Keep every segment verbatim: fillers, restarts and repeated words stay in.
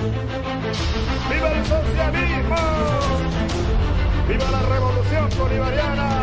¡Viva el socialismo! ¡Viva la revolución bolivariana!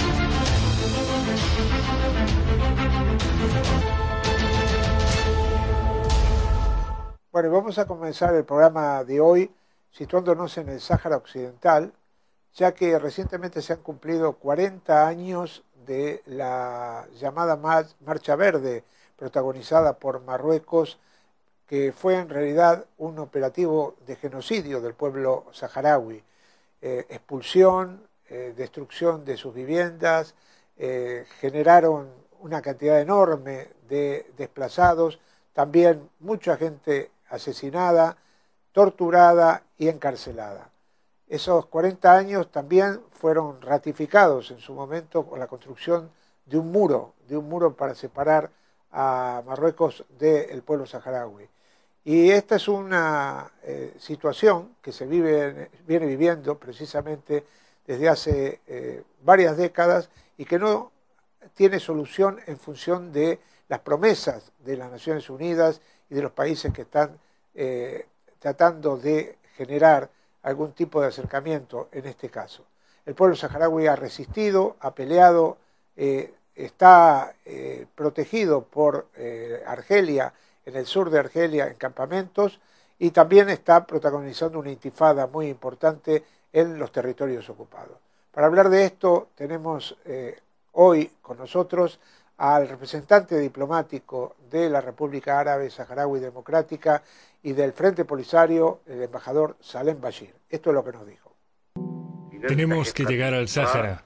Bueno, vamos a comenzar el programa de hoy situándonos en el Sáhara Occidental, ya que recientemente se han cumplido cuarenta años de la llamada Marcha Verde, protagonizada por Marruecos, que fue en realidad un operativo de genocidio del pueblo saharaui, eh, expulsión, eh, destrucción de sus viviendas, eh, generaron una cantidad enorme de desplazados, también mucha gente asesinada, torturada y encarcelada. Esos cuarenta años también fueron ratificados en su momento con la construcción de un muro, de un muro para separar a Marruecos del pueblo saharaui. Y esta es una eh, situación que se vive, viene viviendo precisamente desde hace eh, varias décadas y que no tiene solución en función de las promesas de las Naciones Unidas y de los países que están eh, tratando de generar algún tipo de acercamiento en este caso. El pueblo saharaui ha resistido, ha peleado, eh, está eh, protegido por eh, Argelia, en el sur de Argelia, en campamentos, y también está protagonizando una intifada muy importante en los territorios ocupados. Para hablar de esto tenemos eh, hoy con nosotros al representante diplomático de la República Árabe Saharaui Democrática y del Frente Polisario, el embajador Salem Bashir. Esto es lo que nos dijo. Tenemos que llegar al Sáhara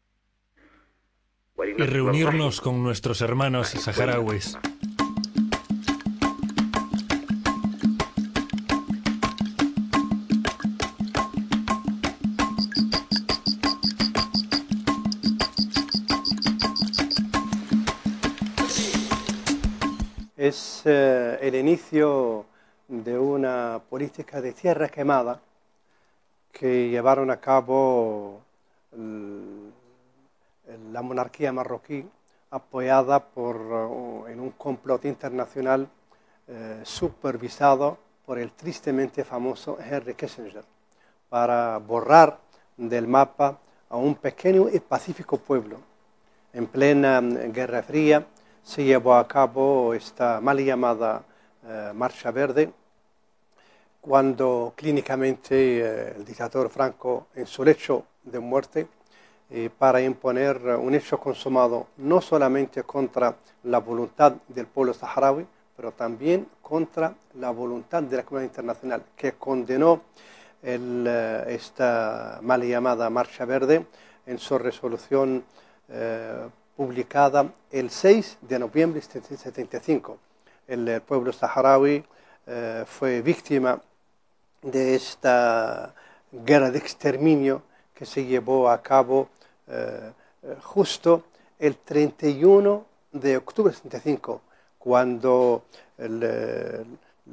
y reunirnos con nuestros hermanos saharauis. Es eh, el inicio de una política de tierra quemada que llevaron a cabo el, la monarquía marroquí, apoyada por, uh, en un complot internacional eh, supervisado por el tristemente famoso Henry Kissinger, para borrar del mapa a un pequeño y pacífico pueblo. En plena Guerra Fría se llevó a cabo esta mal llamada eh, Marcha Verde, cuando clínicamente eh, el dictador Franco, en su lecho de muerte, eh, para imponer un hecho consumado no solamente contra la voluntad del pueblo saharaui, pero también contra la voluntad de la comunidad internacional, que condenó el, eh, esta mal llamada Marcha Verde en su resolución eh, publicada el seis de noviembre de setenta y cinco. El, el pueblo saharaui eh, fue víctima de esta guerra de exterminio que se llevó a cabo eh, justo el treinta y uno de octubre de setenta y cinco, cuando el, el,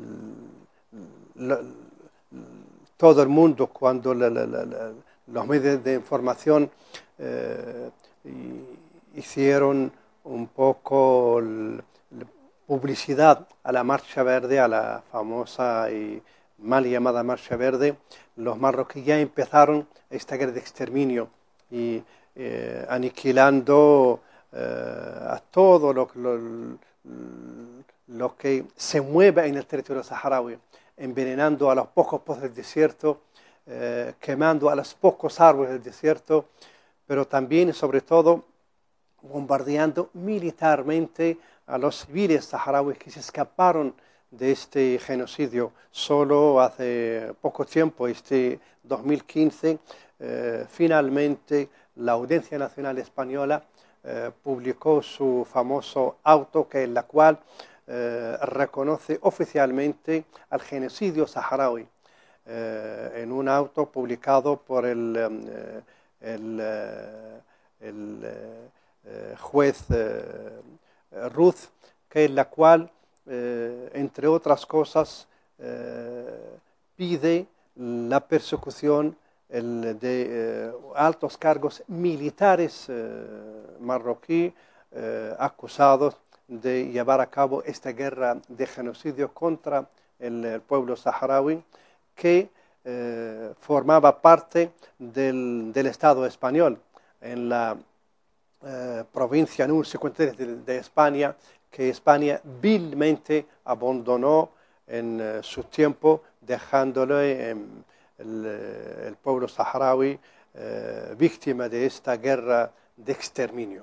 el, todo el mundo, cuando la, la, la, la, los medios de información eh, y, hicieron un poco el, el publicidad a la Marcha Verde, a la famosa y mal llamada Marcha Verde, los marroquíes ya empezaron esta guerra de exterminio y eh, aniquilando eh, a todo lo, lo, lo que se mueve en el territorio saharaui, envenenando a los pocos pozos del desierto, eh, quemando a los pocos árboles del desierto, pero también, sobre todo, bombardeando militarmente a los civiles saharauis que se escaparon de este genocidio. Solo hace poco tiempo, este dos mil quince, eh, finalmente la Audiencia Nacional Española eh, publicó su famoso auto, que en la cual eh, reconoce oficialmente al genocidio saharaui, eh, en un auto publicado por el, eh, el, eh, el eh, juez eh, Ruth, que en la cual Eh, entre otras cosas, eh, pide la persecución el de eh, altos cargos militares eh, marroquíes eh, acusados de llevar a cabo esta guerra de genocidio contra el, el pueblo saharaui, que eh, formaba parte del, del Estado español, en la eh, provincia número cincuenta y tres de, de España, que España vilmente abandonó en eh, su tiempo, dejándole en el, el pueblo saharaui eh, víctima de esta guerra de exterminio.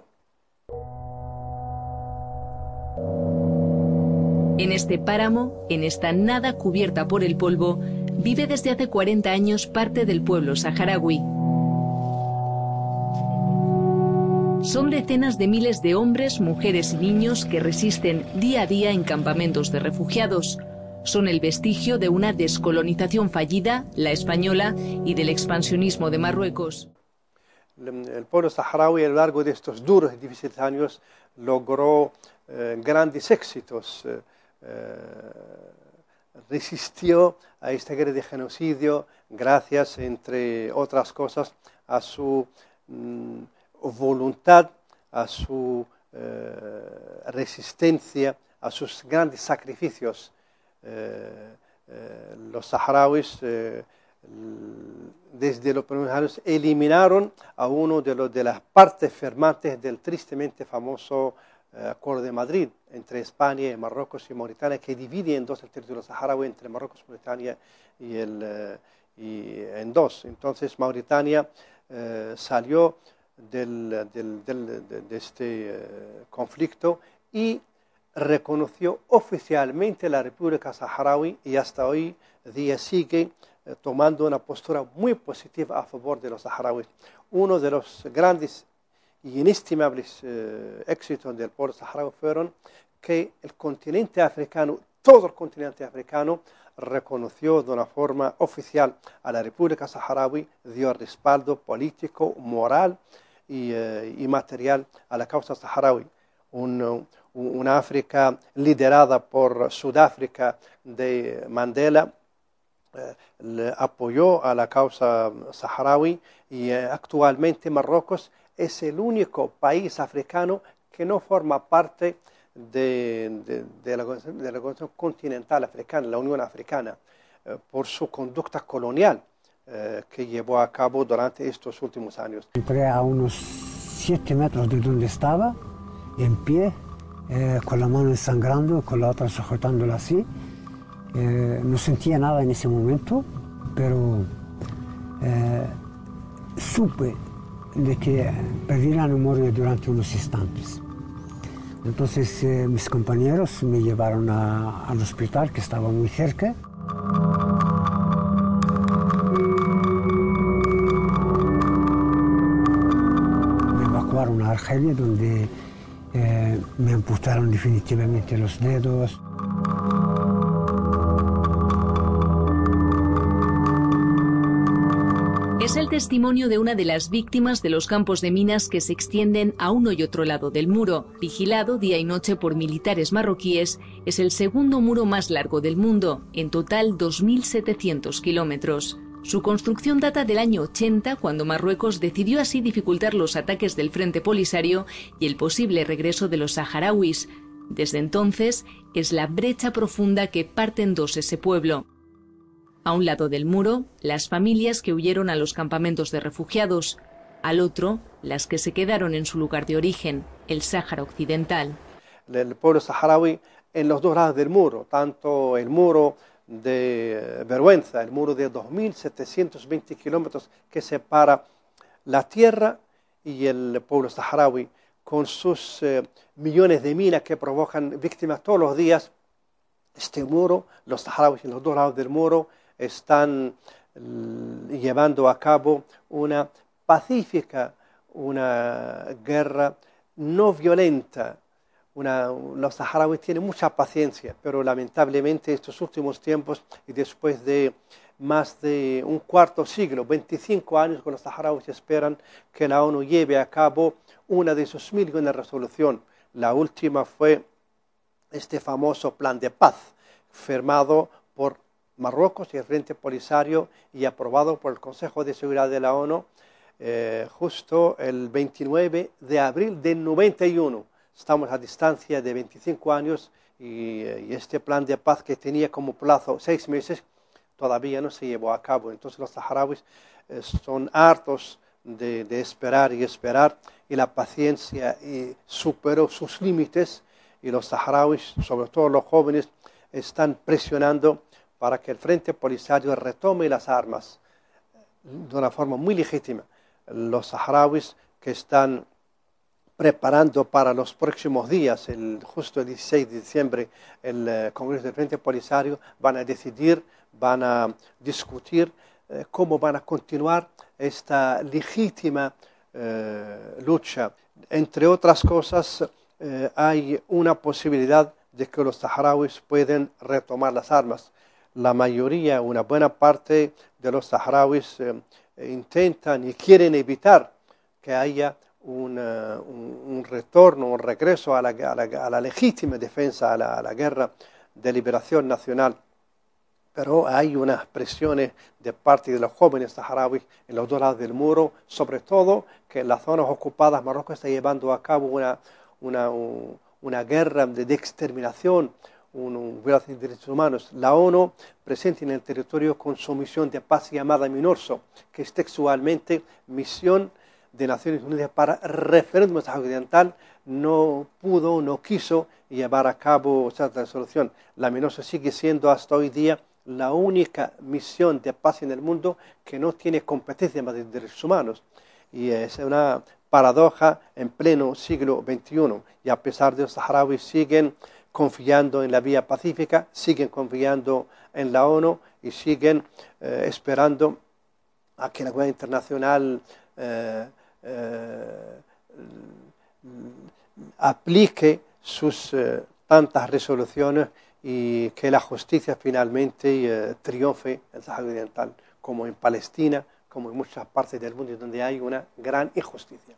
En este páramo, en esta nada cubierta por el polvo, vive desde hace cuarenta años parte del pueblo saharaui. Son decenas de miles de hombres, mujeres y niños que resisten día a día en campamentos de refugiados. Son el vestigio de una descolonización fallida, la española, y del expansionismo de Marruecos. El pueblo saharaui a lo largo de estos duros y difíciles años logró eh, grandes éxitos. Eh, eh, resistió a esta guerra de genocidio gracias, entre otras cosas, a su mm, voluntad, a su eh, resistencia, a sus grandes sacrificios. Eh, eh, los saharauis eh, desde los primeros años eliminaron a uno de, los, de las partes firmantes del tristemente famoso eh, Acuerdo de Madrid entre España y Marruecos y Mauritania, que divide en dos el territorio saharaui entre Marruecos, Mauritania y, el, eh, y en dos. Entonces Mauritania eh, salió del, del, del, de, de este eh, conflicto y reconoció oficialmente la República Saharaui, y hasta hoy día sigue eh, tomando una postura muy positiva a favor de los saharauis. Uno de los grandes y inestimables eh, éxitos del pueblo saharaui fueron que el continente africano, todo el continente africano, reconoció de una forma oficial a la República Saharaui, dio respaldo político, moral y, eh, y material a la causa saharaui. Un, una África liderada por Sudáfrica de Mandela eh, le apoyó a la causa saharaui, y eh, actualmente Marruecos es el único país africano que no forma parte de, de, de, la, de la Organización Continental Africana, la Unión Africana, eh, por su conducta colonial eh, que llevó a cabo durante estos últimos años. Entré a unos siete metros de donde estaba, en pie, eh, con la mano sangrando, con la otra sujetándola así. Eh, no sentía nada en ese momento, pero eh, supe de que perdí la memoria durante unos instantes. Entonces eh, mis compañeros me llevaron a, al hospital, que estaba muy cerca. Me evacuaron a Argelia, donde eh, me amputaron definitivamente los dedos. Es el testimonio de una de las víctimas de los campos de minas que se extienden a uno y otro lado del muro. Vigilado día y noche por militares marroquíes, es el segundo muro más largo del mundo, en total dos mil setecientos kilómetros. Su construcción data del año ochenta, cuando Marruecos decidió así dificultar los ataques del Frente Polisario y el posible regreso de los saharauis. Desde entonces, es la brecha profunda que parte en dos ese pueblo. A un lado del muro, las familias que huyeron a los campamentos de refugiados. Al otro, las que se quedaron en su lugar de origen, el Sáhara Occidental. El pueblo saharaui en los dos lados del muro, tanto el muro de vergüenza, el muro de dos mil setecientos veinte kilómetros que separa la tierra y el pueblo saharaui, con sus eh, millones de minas que provocan víctimas todos los días. Este muro, los saharauis en los dos lados del muro, están llevando a cabo una pacífica, una guerra no violenta. Una, los saharauis tienen mucha paciencia, pero lamentablemente estos últimos tiempos, y después de más de un cuarto siglo, veinticinco años, que los saharauis esperan que la ONU lleve a cabo una de sus mil y una resolución. La última fue este famoso plan de paz, firmado por Marruecos y el Frente Polisario y aprobado por el Consejo de Seguridad de la ONU eh, justo el veintinueve de abril del noventa y uno. Estamos a distancia de veinticinco años y, y este plan de paz que tenía como plazo seis meses todavía no se llevó a cabo. Entonces los saharauis eh, son hartos de, de esperar y esperar, y la paciencia eh, superó sus límites, y los saharauis, sobre todo los jóvenes, están presionando para que el Frente Polisario retome las armas de una forma muy legítima. Los saharauis que están preparando para los próximos días, el, justo el dieciséis de diciembre, el eh, Congreso del Frente Polisario, van a decidir, van a discutir eh, cómo van a continuar esta legítima eh, lucha. Entre otras cosas, eh, hay una posibilidad de que los saharauis pueden retomar las armas. La mayoría, una buena parte de los saharauis eh, intentan y quieren evitar que haya una, un, un retorno, un regreso a la, a la, a la legítima defensa, a la, a la guerra de liberación nacional. Pero hay unas presiones de parte de los jóvenes saharauis en los dos lados del muro, sobre todo que en las zonas ocupadas Marruecos está llevando a cabo una, una, un, una guerra de, de exterminación, un, un violación de derechos humanos. La ONU presente en el territorio con su misión de paz llamada MINURSO, que es textualmente Misión de Naciones Unidas para Referéndum Occidental, no pudo, no quiso llevar a cabo esta resolución. La MINURSO sigue siendo hasta hoy día la única misión de paz en el mundo que no tiene competencia en materia de derechos humanos. Y es una paradoja en pleno siglo veintiuno. Y a pesar de los saharauis siguen confiando en la vía pacífica, siguen confiando en la ONU y siguen eh, esperando a que la comunidad internacional eh, eh, aplique sus eh, tantas resoluciones y que la justicia finalmente eh, triunfe en Sáhara Occidental, como en Palestina, como en muchas partes del mundo donde hay una gran injusticia.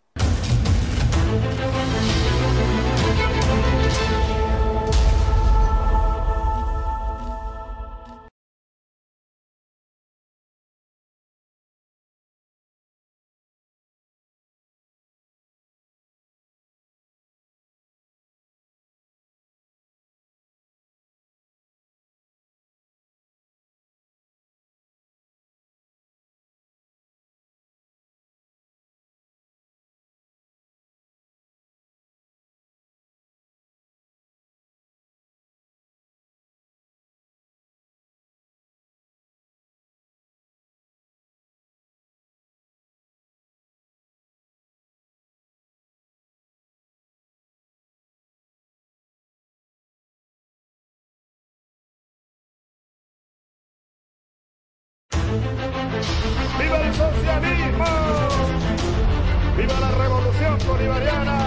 ¡Viva el socialismo! ¡Viva la revolución bolivariana!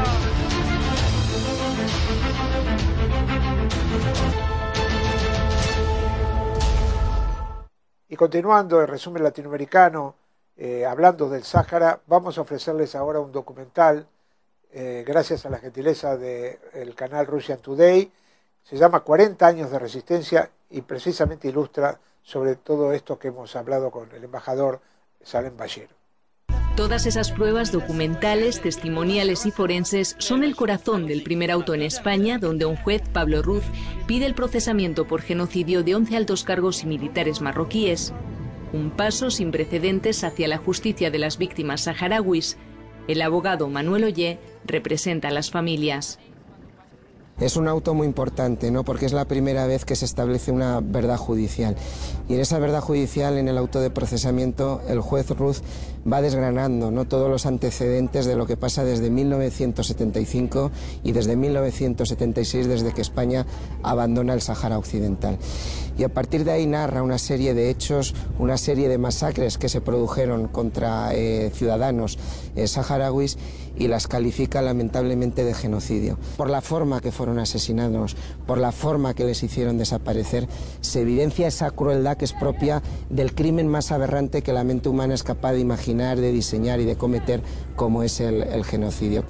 Y continuando el resumen latinoamericano, eh, hablando del Sáhara, vamos a ofrecerles ahora un documental, eh, gracias a la gentileza del canal Russian Today. Se llama cuarenta años de resistencia y precisamente ilustra sobre todo esto que hemos hablado con el embajador Salem Bashir. Todas esas pruebas documentales, testimoniales y forenses son el corazón del primer auto en España, donde un juez, Pablo Ruz, pide el procesamiento por genocidio de once altos cargos y militares marroquíes. Un paso sin precedentes hacia la justicia de las víctimas saharauis. El abogado Manuel Ollé representa a las familias. Es un auto muy importante, ¿no? Porque es la primera vez que se establece una verdad judicial. Y en esa verdad judicial, en el auto de procesamiento, el juez Ruz va desgranando, ¿no?, todos los antecedentes de lo que pasa desde mil novecientos setenta y cinco y desde mil novecientos setenta y seis, desde que España abandona el Sáhara Occidental. Y a partir de ahí narra una serie de hechos, una serie de masacres que se produjeron contra eh, ciudadanos eh, saharauis, y las califica lamentablemente de genocidio. Por la forma que fueron asesinados, por la forma que les hicieron desaparecer, se evidencia esa crueldad que es propia del crimen más aberrante que la mente humana es capaz de imaginar, de diseñar y de cometer, como es el, el genocidio.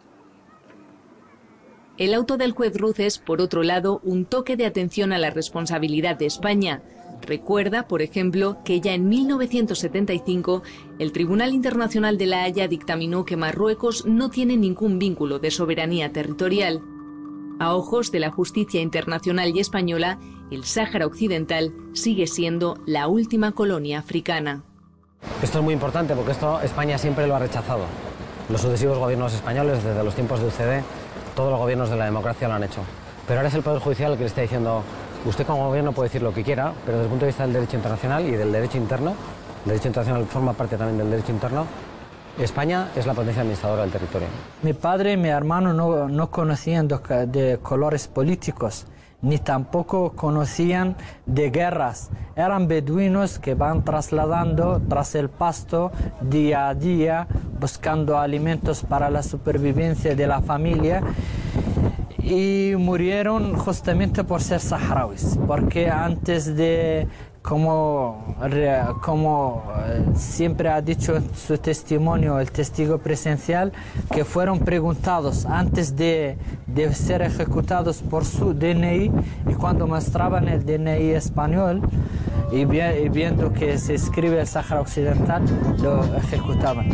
El auto del juez Ruz es, por otro lado, un toque de atención a la responsabilidad de España. Recuerda, por ejemplo, que ya en mil novecientos setenta y cinco el Tribunal Internacional de La Haya dictaminó que Marruecos no tiene ningún vínculo de soberanía territorial. A ojos de la justicia internacional y española, el Sáhara Occidental sigue siendo la última colonia africana. Esto es muy importante porque esto España siempre lo ha rechazado. Los sucesivos gobiernos españoles, desde los tiempos de U C D, todos los gobiernos de la democracia lo han hecho. Pero ahora es el Poder Judicial el que le está diciendo, usted como gobierno puede decir lo que quiera, pero desde el punto de vista del derecho internacional y del derecho interno, el derecho internacional forma parte también del derecho interno, España es la potencia administradora del territorio. Mi padre y mi hermano no, no conocían de, de colores políticos, ni tampoco conocían de guerras. Eran beduinos que van trasladando tras el pasto día a día, buscando alimentos para la supervivencia de la familia, y murieron justamente por ser saharauis, porque antes de, como, como siempre ha dicho en su testimonio el testigo presencial, que fueron preguntados antes de, de ser ejecutados por su D N I, y cuando mostraban el D N I español y, vi, y viendo que se escribe el Sáhara Occidental, lo ejecutaban.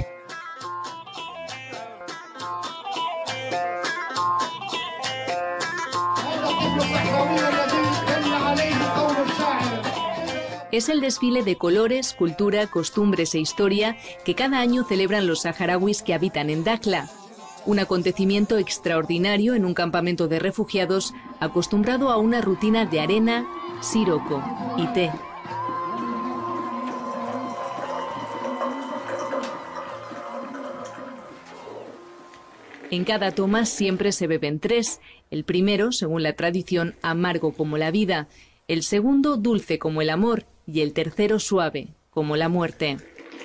Es el desfile de colores, cultura, costumbres e historia que cada año celebran los saharauis que habitan en Dakhla. Un acontecimiento extraordinario en un campamento de refugiados acostumbrado a una rutina de arena, siroco y té. En cada toma siempre se beben tres. El primero, según la tradición, amargo como la vida. El segundo, dulce como el amor. Y el tercero, suave como la muerte.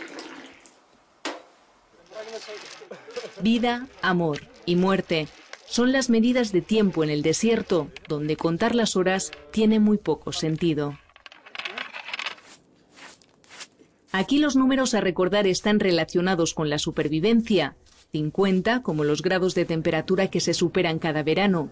Vida, amor y muerte son las medidas de tiempo en el desierto, donde contar las horas tiene muy poco sentido. Aquí los números a recordar están relacionados con la supervivencia. cincuenta, como los grados de temperatura que se superan cada verano.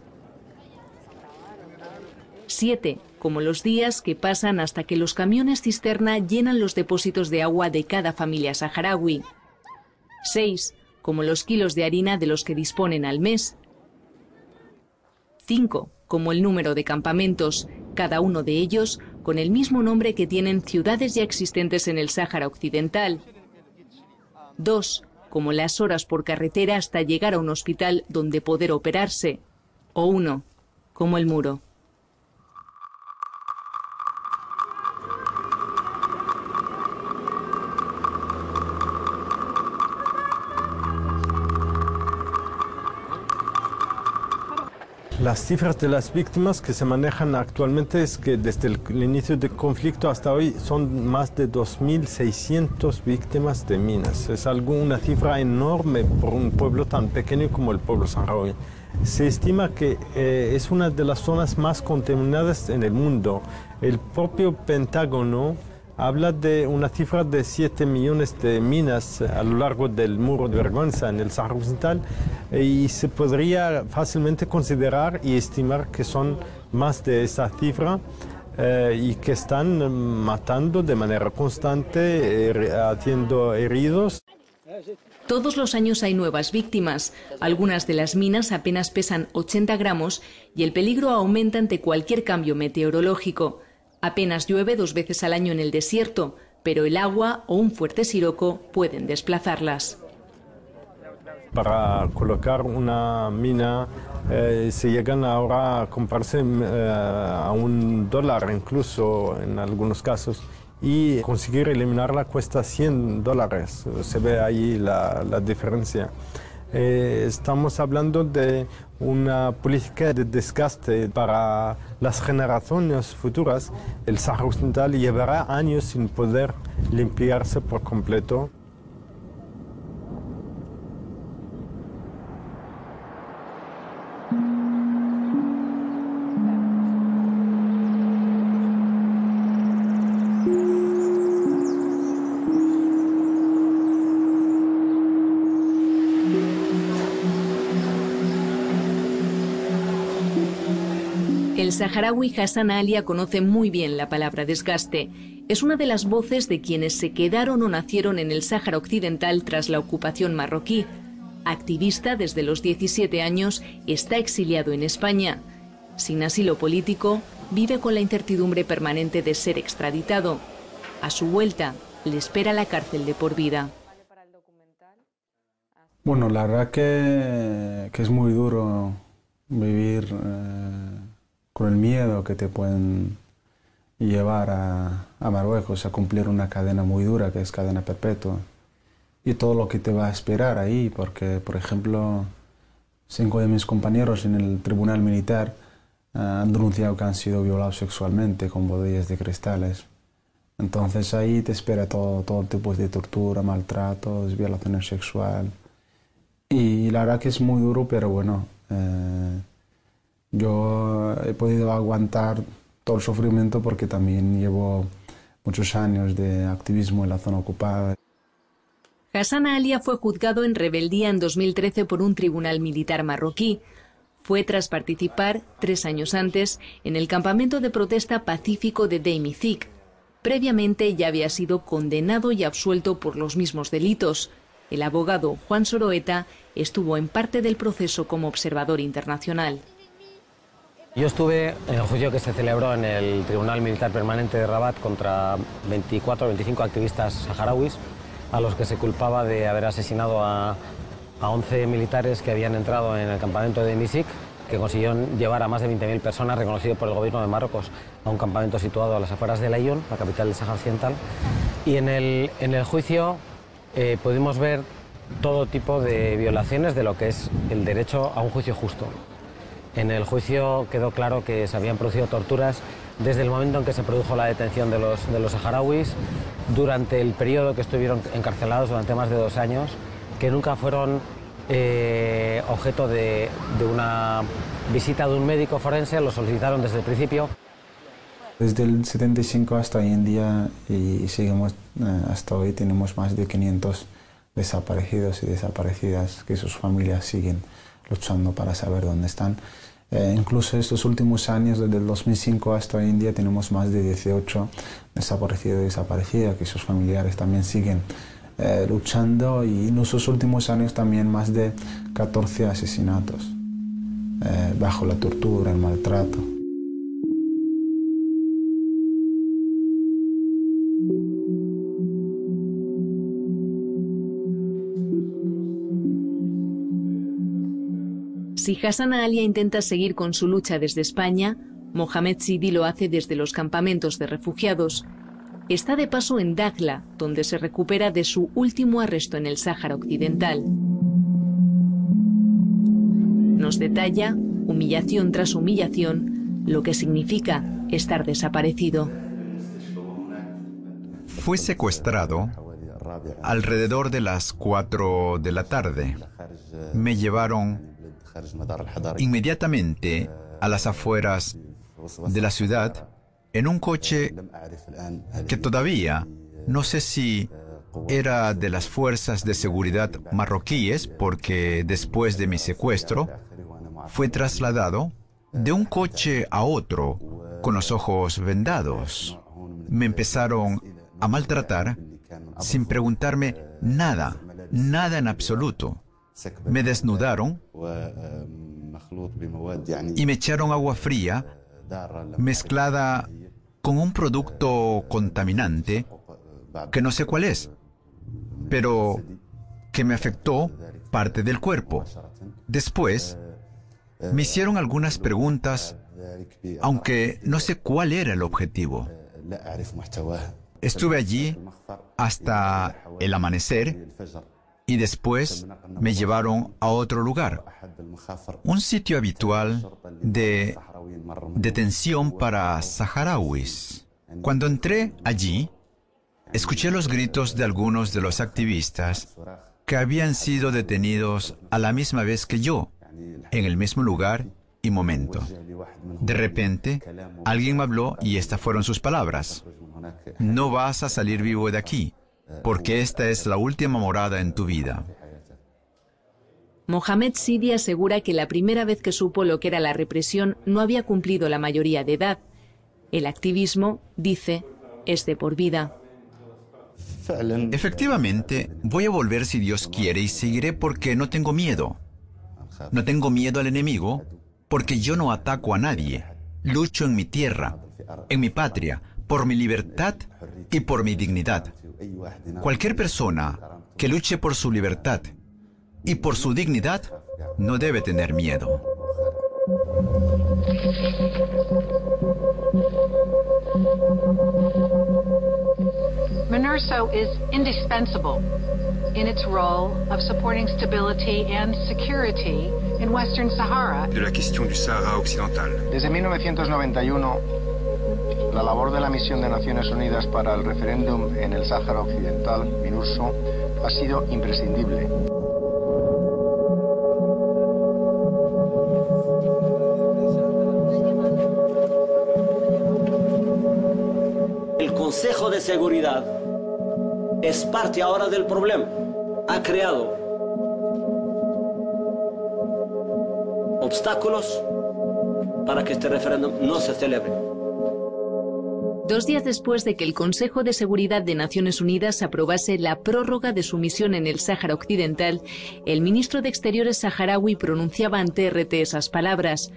siete, como los días que pasan hasta que los camiones cisterna llenan los depósitos de agua de cada familia saharaui. seis, como los kilos de harina de los que disponen al mes. cinco, como el número de campamentos, cada uno de ellos con el mismo nombre que tienen ciudades ya existentes en el Sáhara Occidental. dos, como las horas por carretera hasta llegar a un hospital donde poder operarse. O uno, como el muro. Las cifras de las víctimas que se manejan actualmente es que desde el, el inicio del conflicto hasta hoy son más de dos mil seiscientas víctimas de minas. Es algo, una cifra enorme por un pueblo tan pequeño como el pueblo saharaui. Se estima que eh, es una de las zonas más contaminadas en el mundo. El propio Pentágono habla de una cifra de siete millones de minas a lo largo del muro de vergüenza en el Sáhara Occidental, y se podría fácilmente considerar y estimar que son más de esa cifra eh, y que están matando de manera constante, eh, haciendo heridos. Todos los años hay nuevas víctimas. Algunas de las minas apenas pesan ochenta gramos y el peligro aumenta ante cualquier cambio meteorológico. Apenas llueve dos veces al año en el desierto, pero el agua o un fuerte siroco pueden desplazarlas. Para colocar una mina eh, se llegan ahora a comprarse eh, a un dólar incluso en algunos casos, y conseguir eliminarla cuesta cien dólares. Se ve ahí la, la diferencia. Eh, estamos hablando de una política de desgaste para las generaciones futuras. El Sáhara Occidental llevará años sin poder limpiarse por completo. El saharaui Hassan Alia conoce muy bien la palabra desgaste. Es una de las voces de quienes se quedaron o nacieron en el Sáhara Occidental tras la ocupación marroquí. Activista desde los diecisiete años, está exiliado en España. Sin asilo político, vive con la incertidumbre permanente de ser extraditado. A su vuelta, le espera la cárcel de por vida. Bueno, la verdad que, que es muy duro vivir eh, con el miedo que te pueden llevar a, a Marruecos a cumplir una cadena muy dura, que es cadena perpetua. Y todo lo que te va a esperar ahí, porque, por ejemplo, cinco de mis compañeros en el tribunal militar uh, han denunciado que han sido violados sexualmente con botellas de cristales. Entonces ahí te espera todo, todo tipo de tortura, maltratos, violación sexual. Y la verdad que es muy duro, pero bueno, eh, yo he podido aguantar todo el sufrimiento porque también llevo muchos años de activismo en la zona ocupada. Hassan Alia fue juzgado en rebeldía en dos mil trece por un tribunal militar marroquí. Fue tras participar, tres años antes, en el campamento de protesta pacífico de Deimizik. Previamente ya había sido condenado y absuelto por los mismos delitos. El abogado Juan Soroeta estuvo en parte del proceso como observador internacional. Yo estuve en el juicio que se celebró en el Tribunal Militar Permanente de Rabat contra veinticuatro o veinticinco activistas saharauis, a los que se culpaba de haber asesinado a, a once militares que habían entrado en el campamento de Deimizik, que consiguieron llevar a más de veinte mil personas, reconocido por el gobierno de Marruecos, a un campamento situado a las afueras de Laayoune, la capital del Sáhara Occidental. Y en el, en el juicio eh, pudimos ver todo tipo de violaciones de lo que es el derecho a un juicio justo. En el juicio quedó claro que se habían producido torturas desde el momento en que se produjo la detención de los, de los saharauis, durante el periodo que estuvieron encarcelados durante más de dos años, que nunca fueron eh, objeto de, de una visita de un médico forense, lo solicitaron desde el principio. Desde el setenta y cinco hasta hoy en día, y seguimos eh, hasta hoy, tenemos más de quinientos desaparecidos y desaparecidas que sus familias siguen luchando para saber dónde están. Eh, incluso estos últimos años, desde el dos mil cinco hasta hoy en día, tenemos más de dieciocho desaparecidos y desaparecidas que sus familiares también siguen eh, luchando, y en esos últimos años también más de catorce asesinatos eh, bajo la tortura, el maltrato. Si Hassan Alia intenta seguir con su lucha desde España, Mohamed Sidi lo hace desde los campamentos de refugiados. Está de paso en Dakhla, donde se recupera de su último arresto en el Sáhara Occidental. Nos detalla, humillación tras humillación, lo que significa estar desaparecido. Fue secuestrado alrededor de las cuatro de la tarde. Me llevaron inmediatamente a las afueras de la ciudad en un coche que todavía no sé si era de las fuerzas de seguridad marroquíes, porque después de mi secuestro fue trasladado de un coche a otro con los ojos vendados. Me empezaron a maltratar sin preguntarme nada, nada en absoluto. Me desnudaron y me echaron agua fría mezclada con un producto contaminante que no sé cuál es, pero que me afectó parte del cuerpo. Después me hicieron algunas preguntas, aunque no sé cuál era el objetivo. Estuve allí hasta el amanecer y después me llevaron a otro lugar, un sitio habitual de detención para saharauis. Cuando entré allí, escuché los gritos de algunos de los activistas que habían sido detenidos a la misma vez que yo, en el mismo lugar y momento. De repente, alguien me habló y estas fueron sus palabras: no vas a salir vivo de aquí, porque esta es la última morada en tu vida. Mohamed Sidi asegura que la primera vez que supo lo que era la represión no había cumplido la mayoría de edad. El activismo, dice, es de por vida. Efectivamente, voy a volver si Dios quiere y seguiré porque no tengo miedo. No tengo miedo al enemigo porque yo no ataco a nadie. Lucho en mi tierra, en mi patria, por mi libertad y por mi dignidad. Cualquier persona que luche por su libertad y por su dignidad no debe tener miedo. MINURSO is indispensable in its role of supporting stability and security in Western Sahara. De la question du Sahara occidental. Desde mil novecientos noventa y uno, la labor de la Misión de Naciones Unidas para el referéndum en el Sáhara Occidental, MINURSO, ha sido imprescindible. El Consejo de Seguridad es parte ahora del problema. Ha creado obstáculos para que este referéndum no se celebre. Dos días después de que el Consejo de Seguridad de Naciones Unidas aprobase la prórroga de su misión en el Sáhara Occidental, el ministro de Exteriores saharaui pronunciaba ante R T esas palabras.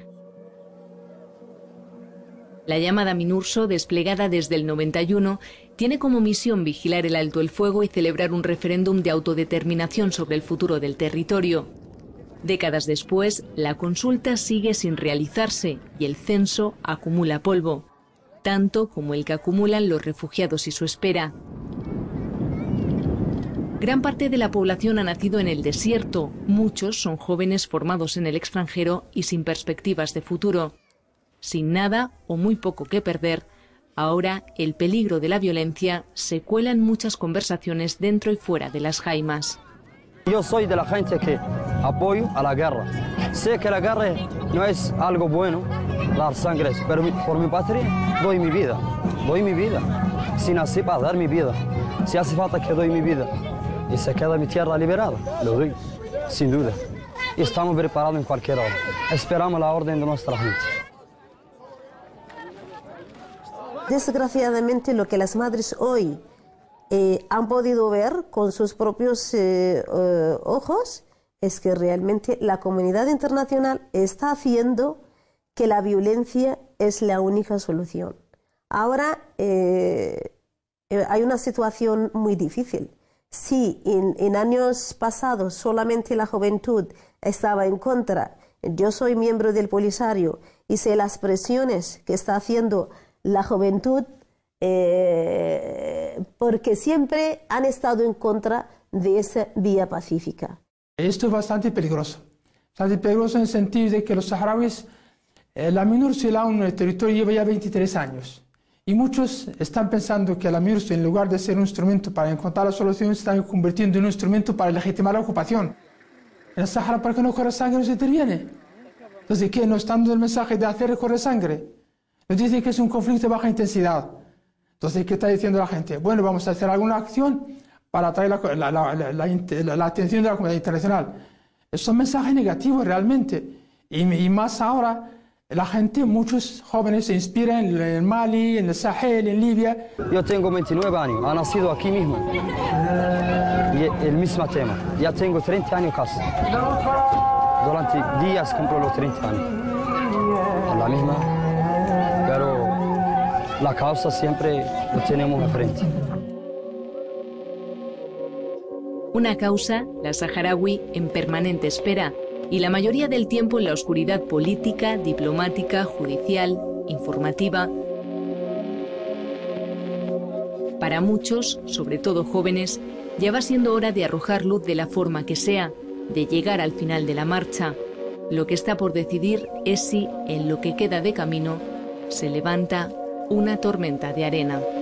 La llamada MINURSO, desplegada desde el noventa y uno, tiene como misión vigilar el alto el fuego y celebrar un referéndum de autodeterminación sobre el futuro del territorio. Décadas después, la consulta sigue sin realizarse y el censo acumula polvo, tanto como el que acumulan los refugiados y su espera. Gran parte de la población ha nacido en el desierto, muchos son jóvenes formados en el extranjero y sin perspectivas de futuro. Sin nada o muy poco que perder, ahora el peligro de la violencia se cuela en muchas conversaciones dentro y fuera de las jaimas. Yo soy de la gente que apoyo a la guerra. Sé que la guerra no es algo bueno, dar sangre, pero por mi patria doy mi vida, doy mi vida. Si nací para dar mi vida, si hace falta que doy mi vida y se queda mi tierra liberada, lo doy, sin duda. Y estamos preparados en cualquier hora. Esperamos la orden de nuestra gente. Desgraciadamente, lo que las madres hoy eh, han podido ver con sus propios eh, eh, ojos es que realmente la comunidad internacional está haciendo que la violencia es la única solución. Ahora eh, eh, hay una situación muy difícil. Si en, en años pasados solamente la juventud estaba en contra, yo soy miembro del Polisario y sé las presiones que está haciendo la juventud, eh, porque siempre han estado en contra de esa vía pacífica. Esto es bastante peligroso. Bastante peligroso en el sentido de que los saharauis, eh, la MINURSO y la ONU en el territorio lleva ya veintitrés años. Y muchos están pensando que la MINURSO, en lugar de ser un instrumento para encontrar la solución, se está convirtiendo en un instrumento para legitimar la ocupación. En el Sahara, para que no corra sangre, no se interviene. Entonces, ¿qué? ¿No están dando el mensaje de hacer correr sangre? Nos dicen que es un conflicto de baja intensidad. Entonces, ¿qué está diciendo la gente? Bueno, vamos a hacer alguna acción para atraer la, la, la, la, la, la atención de la comunidad internacional. Son mensajes negativos realmente. Y, y más ahora, la gente, muchos jóvenes se inspiran en, en Mali, en el Sahel, en Libia. Yo tengo veintinueve años, he nacido aquí mismo. Y el mismo tema. Ya tengo treinta años casi. Durante días cumplo los treinta años. La misma. Pero la causa siempre lo tenemos enfrente. Una causa, la saharaui, en permanente espera, y la mayoría del tiempo en la oscuridad política, diplomática, judicial, informativa. Para muchos, sobre todo jóvenes, ya va siendo hora de arrojar luz de la forma que sea, de llegar al final de la marcha. Lo que está por decidir es si, en lo que queda de camino, se levanta una tormenta de arena.